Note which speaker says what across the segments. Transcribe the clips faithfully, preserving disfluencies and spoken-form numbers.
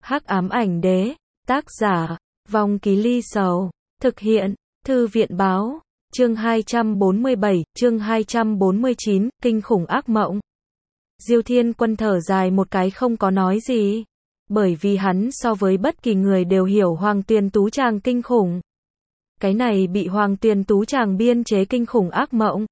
Speaker 1: Hắc ám ảnh đế, tác giả, Vong Ký Ly Sầu, thực hiện, Thư viện báo, chương hai trăm bốn mươi bảy, chương hai trăm bốn mươi chín, kinh khủng ác mộng. Diêu Thiên Quân thở dài một cái không có nói gì, bởi vì hắn so với bất kỳ người đều hiểu Hoàng Tuyền Tú Tràng kinh khủng. Cái này bị Hoàng Tuyền Tú Tràng biên chế kinh khủng ác mộng,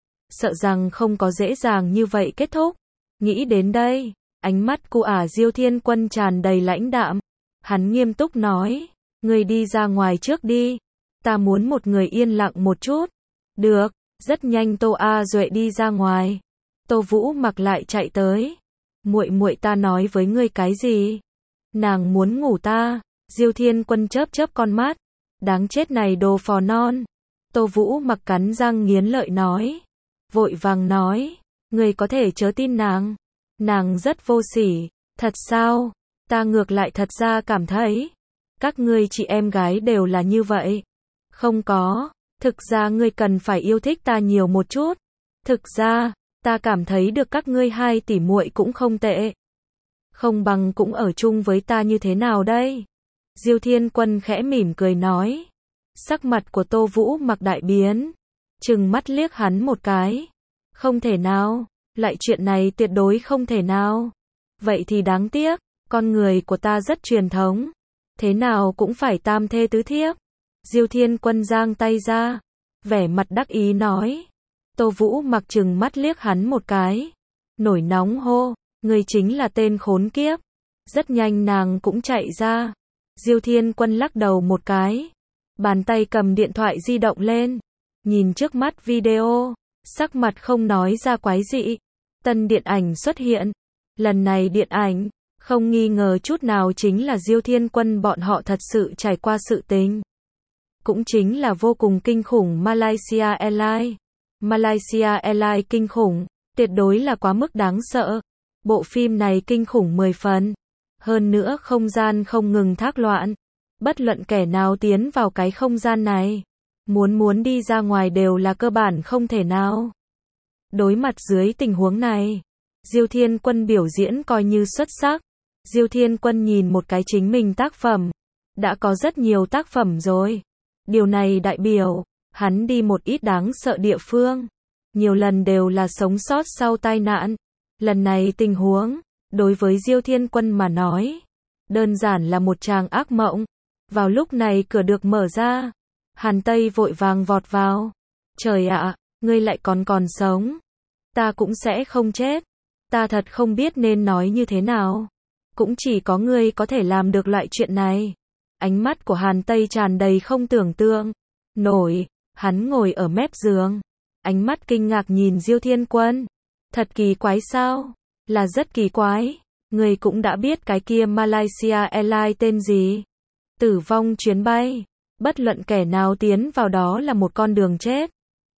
Speaker 1: sợ rằng không có dễ dàng như vậy kết thúc. Nghĩ đến đây, ánh mắt của ả Diêu Thiên Quân tràn đầy lãnh đạm. Hắn nghiêm túc nói, ngươi đi ra ngoài trước đi, ta muốn một người yên lặng một chút. Được, rất nhanh Tô A Duệ đi ra ngoài. Tô Vũ Mặc lại chạy tới. Muội muội ta nói với ngươi cái gì? Nàng muốn ngủ ta. Diêu Thiên Quân chớp chớp con mắt. Đáng chết này đồ phò non. Tô Vũ Mặc cắn răng nghiến lợi nói. Vội vàng nói, ngươi có thể chớ tin nàng. Nàng rất vô sỉ. Thật sao? Ta ngược lại thật ra cảm thấy, các ngươi chị em gái đều là như vậy. Không có, thực ra ngươi cần phải yêu thích ta nhiều một chút. Thực ra, ta cảm thấy được các ngươi hai tỷ muội cũng không tệ. Không bằng cũng ở chung với ta như thế nào đây? Diêu Thiên Quân khẽ mỉm cười nói. Sắc mặt của Tô Vũ Mặc đại biến, trừng mắt liếc hắn một cái. Không thể nào, lại chuyện này tuyệt đối không thể nào. Vậy thì đáng tiếc, con người của ta rất truyền thống. Thế nào cũng phải tam thê tứ thiếp. Diêu Thiên Quân giang tay ra, vẻ mặt đắc ý nói. Tô Vũ Mặc trừng mắt liếc hắn một cái, nổi nóng hô, ngươi chính là tên khốn kiếp. Rất nhanh nàng cũng chạy ra. Diêu Thiên Quân lắc đầu một cái, bàn tay cầm điện thoại di động lên, nhìn trước mắt video, sắc mặt không nói ra quái dị. Tân điện ảnh xuất hiện. Lần này điện ảnh, không nghi ngờ chút nào chính là Diêu Thiên Quân bọn họ thật sự trải qua sự tình. Cũng chính là vô cùng kinh khủng Malaysia Airlines. Malaysia Airlines kinh khủng, tuyệt đối là quá mức đáng sợ. Bộ phim này kinh khủng mười phần. Hơn nữa không gian không ngừng thác loạn. Bất luận kẻ nào tiến vào cái không gian này, muốn muốn đi ra ngoài đều là cơ bản không thể nào. Đối mặt dưới tình huống này, Diêu Thiên Quân biểu diễn coi như xuất sắc. Diêu Thiên Quân nhìn một cái chính mình tác phẩm, đã có rất nhiều tác phẩm rồi. Điều này đại biểu, hắn đi một ít đáng sợ địa phương, nhiều lần đều là sống sót sau tai nạn. Lần này tình huống, đối với Diêu Thiên Quân mà nói, đơn giản là một tràng ác mộng. Vào lúc này cửa được mở ra, Hàn Tây vội vàng vọt vào. Trời ạ, ngươi lại còn còn sống. Ta cũng sẽ không chết. Ta thật không biết nên nói như thế nào. Cũng chỉ có ngươi có thể làm được loại chuyện này. Ánh mắt của Hàn Tây tràn đầy không tưởng tượng nổi. Hắn ngồi ở mép giường, ánh mắt kinh ngạc nhìn Diêu Thiên Quân. Thật kỳ quái sao? Là rất kỳ quái. Ngươi cũng đã biết cái kia Malaysia Airlines tên gì? Tử vong chuyến bay. Bất luận kẻ nào tiến vào đó là một con đường chết,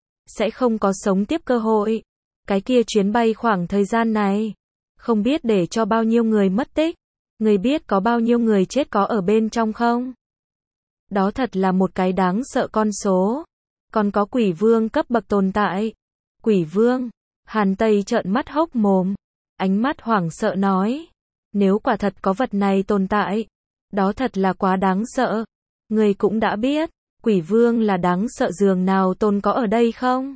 Speaker 1: sẽ không có sống tiếp cơ hội. Cái kia chuyến bay khoảng thời gian này, không biết để cho bao nhiêu người mất tích. Người biết có bao nhiêu người chết có ở bên trong không? Đó thật là một cái đáng sợ con số. Còn có quỷ vương cấp bậc tồn tại. Quỷ vương? Hàn Tây trợn mắt hốc mồm, ánh mắt hoảng sợ nói. Nếu quả thật có vật này tồn tại, đó thật là quá đáng sợ. Người cũng đã biết, quỷ vương là đáng sợ dường nào tồn có ở đây không?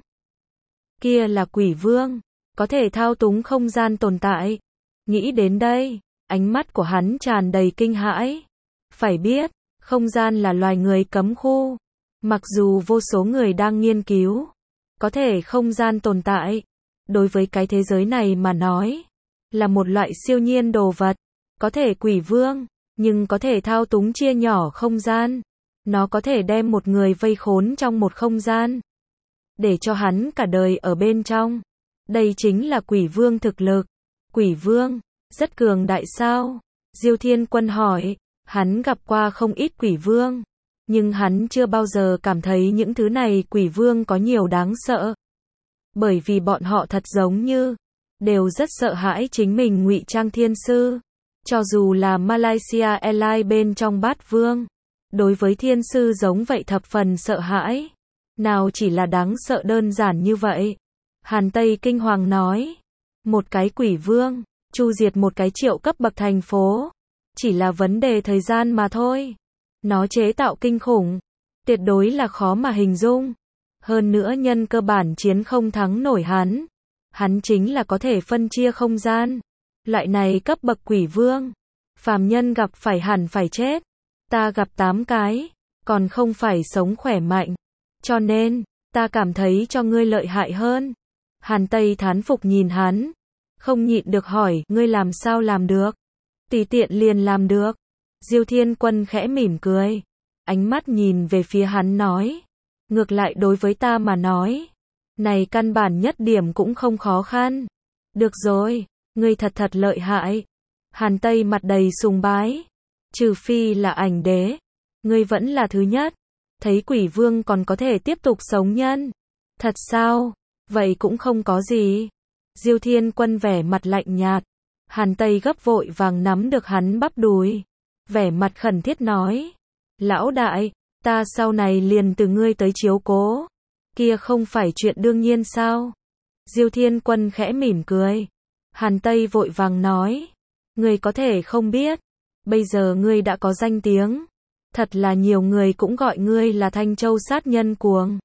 Speaker 1: Kia là quỷ vương, có thể thao túng không gian tồn tại. Nghĩ đến đây, ánh mắt của hắn tràn đầy kinh hãi. Phải biết, không gian là loài người cấm khu. Mặc dù vô số người đang nghiên cứu, có thể không gian tồn tại, đối với cái thế giới này mà nói, là một loại siêu nhiên đồ vật. Có thể quỷ vương, nhưng có thể thao túng chia nhỏ không gian. Nó có thể đem một người vây khốn trong một không gian, để cho hắn cả đời ở bên trong. Đây chính là quỷ vương thực lực. Quỷ vương, rất cường đại sao? Diêu Thiên Quân hỏi. Hắn gặp qua không ít quỷ vương, nhưng hắn chưa bao giờ cảm thấy những thứ này quỷ vương có nhiều đáng sợ. Bởi vì bọn họ thật giống như, đều rất sợ hãi chính mình ngụy trang thiên sư. Cho dù là Malaysia Airlines bên trong bát vương, đối với thiên sư giống vậy thập phần sợ hãi. Nào chỉ là đáng sợ đơn giản như vậy. Hàn Tây kinh hoàng nói. Một cái quỷ vương, chu diệt một cái triệu cấp bậc thành phố. chỉ là vấn đề thời gian mà thôi. Nó chế tạo kinh khủng, tuyệt đối là khó mà hình dung. Hơn nữa nhân cơ bản chiến không thắng nổi hắn. Hắn chính là có thể phân chia không gian. Loại này cấp bậc quỷ vương, phàm nhân gặp phải hẳn phải chết. Ta gặp tám cái, còn không phải sống khỏe mạnh. Cho nên, ta cảm thấy cho ngươi lợi hại hơn. Hàn Tây thán phục nhìn hắn, không nhịn được hỏi, ngươi làm sao làm được? Tùy tiện liền làm được. Diêu Thiên Quân khẽ mỉm cười, ánh mắt nhìn về phía hắn nói, ngược lại đối với ta mà nói, này căn bản nhất điểm cũng không khó khăn. Được rồi, ngươi thật thật lợi hại. Hàn Tây mặt đầy sùng bái, trừ phi là ảnh đế, ngươi vẫn là thứ nhất. Thấy quỷ vương còn có thể tiếp tục sống nhân. Thật sao? Vậy cũng không có gì. Diêu Thiên Quân vẻ mặt lạnh nhạt. Hàn Tây gấp vội vàng nắm được hắn bắp đùi, vẻ mặt khẩn thiết nói, lão đại, ta sau này liền từ ngươi tới chiếu cố. Kia không phải chuyện đương nhiên sao? Diêu Thiên Quân khẽ mỉm cười. Hàn Tây vội vàng nói, ngươi có thể không biết, bây giờ ngươi đã có danh tiếng. Thật là nhiều người cũng gọi ngươi là Thanh Châu sát nhân cuồng.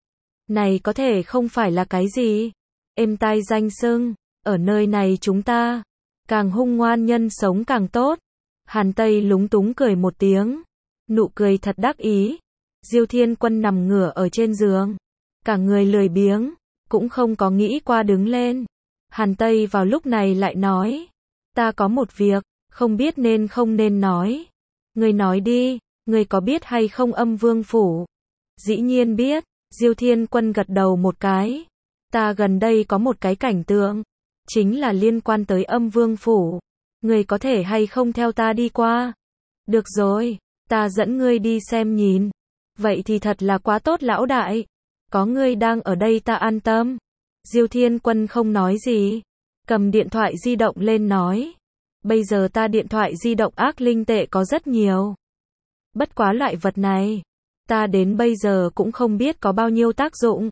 Speaker 1: Này có thể không phải là cái gì? Êm tai danh xưng, ở nơi này chúng ta, càng hung ngoan nhân sống càng tốt. Hàn Tây lúng túng cười một tiếng, nụ cười thật đắc ý. Diêu Thiên Quân nằm ngửa ở trên giường, cả người lười biếng, cũng không có nghĩ qua đứng lên. Hàn Tây vào lúc này lại nói, ta có một việc, không biết nên không nên nói. Ngươi nói đi, ngươi có biết hay không Âm Vương Phủ? Dĩ nhiên biết. Diêu Thiên Quân gật đầu một cái. Ta gần đây có một cái cảnh tượng, chính là liên quan tới Âm Vương Phủ. Ngươi có thể hay không theo ta đi qua? Được rồi, ta dẫn ngươi đi xem nhìn. Vậy thì thật là quá tốt lão đại. Có ngươi đang ở đây ta an tâm. Diêu Thiên Quân không nói gì, cầm điện thoại di động lên nói, bây giờ ta điện thoại di động ác linh tệ có rất nhiều. Bất quá loại vật này, ta đến bây giờ cũng không biết có bao nhiêu tác dụng.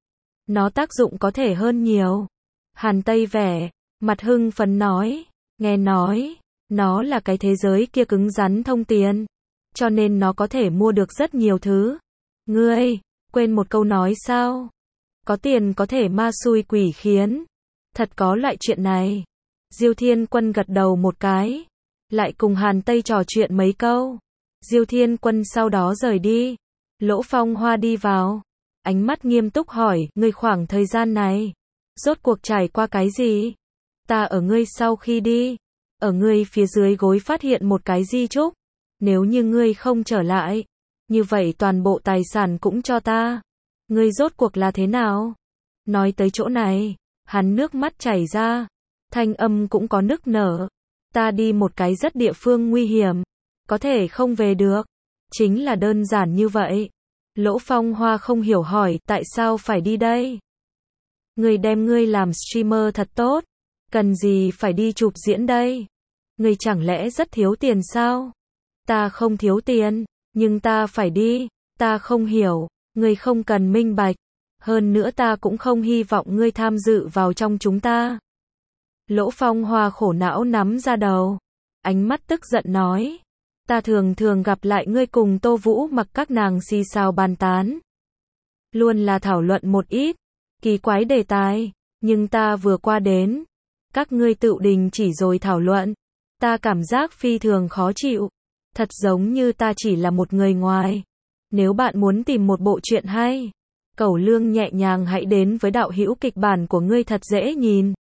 Speaker 1: Nó tác dụng có thể hơn nhiều. Hàn Tây vẻ mặt hưng phấn nói, nghe nói, nó là cái thế giới kia cứng rắn thông tiền, cho nên nó có thể mua được rất nhiều thứ. Ngươi, quên một câu nói sao? Có tiền có thể ma xui quỷ khiến. Thật có loại chuyện này. Diêu Thiên Quân gật đầu một cái, lại cùng Hàn Tây trò chuyện mấy câu. Diêu Thiên Quân sau đó rời đi. Lỗ Phong Hoa đi vào, ánh mắt nghiêm túc hỏi, ngươi khoảng thời gian này, rốt cuộc trải qua cái gì? Ta ở ngươi sau khi đi, ở ngươi phía dưới gối phát hiện một cái di chúc. Nếu như ngươi không trở lại, như vậy toàn bộ tài sản cũng cho ta. Ngươi rốt cuộc là thế nào? Nói tới chỗ này, hắn nước mắt chảy ra, thanh âm cũng có nức nở. Ta đi một cái rất địa phương nguy hiểm, có thể không về được. Chính là đơn giản như vậy. Lỗ Phong Hoa không hiểu hỏi, tại sao phải đi đây? Ngươi đem ngươi làm streamer thật tốt, cần gì phải đi chụp diễn đây? Ngươi chẳng lẽ rất thiếu tiền sao? Ta không thiếu tiền, nhưng ta phải đi. Ta không hiểu, ngươi không cần minh bạch. Hơn nữa ta cũng không hy vọng ngươi tham dự vào trong chúng ta. Lỗ Phong Hoa khổ não nắm ra đầu, ánh mắt tức giận nói, ta thường thường gặp lại ngươi cùng Tô Vũ Mặc các nàng xì xào bàn tán, luôn là thảo luận một ít kỳ quái đề tài, nhưng ta vừa qua đến, các ngươi tự đình chỉ rồi thảo luận, ta cảm giác phi thường khó chịu, thật giống như ta chỉ là một người ngoài. Nếu bạn muốn tìm một bộ truyện hay, cẩu lương nhẹ nhàng hãy đến với đạo hữu kịch bản của ngươi thật dễ nhìn.